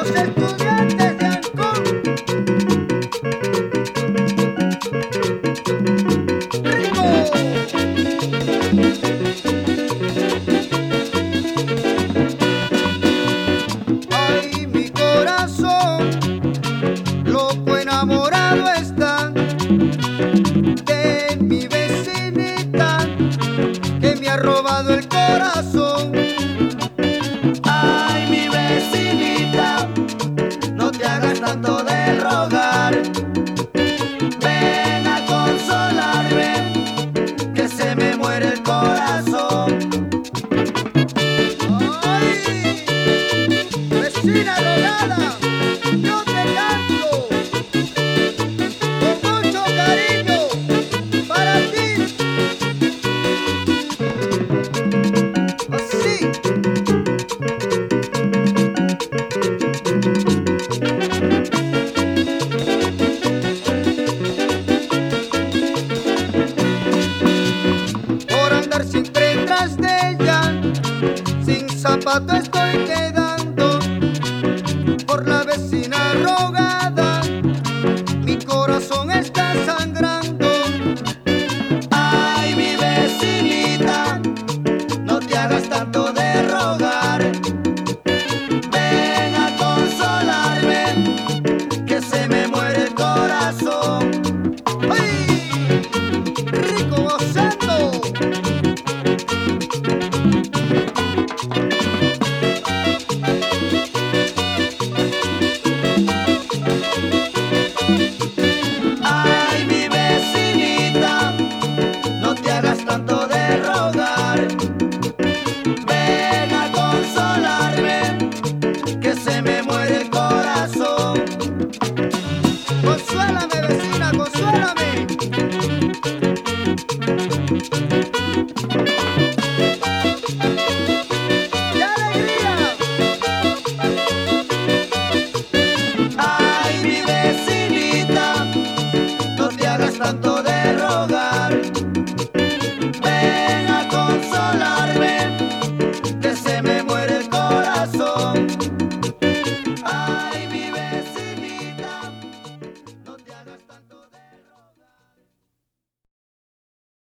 los estudiantes de Ancón. ¡Ritmo! Ay, mi corazón, loco enamorado está de mi vecinita que me ha robado el corazón. Ay, mi vecinita, no te hagas tanto de rogar. Ven a consolarme, que se me muere el corazón. Ay, vecina Rolada.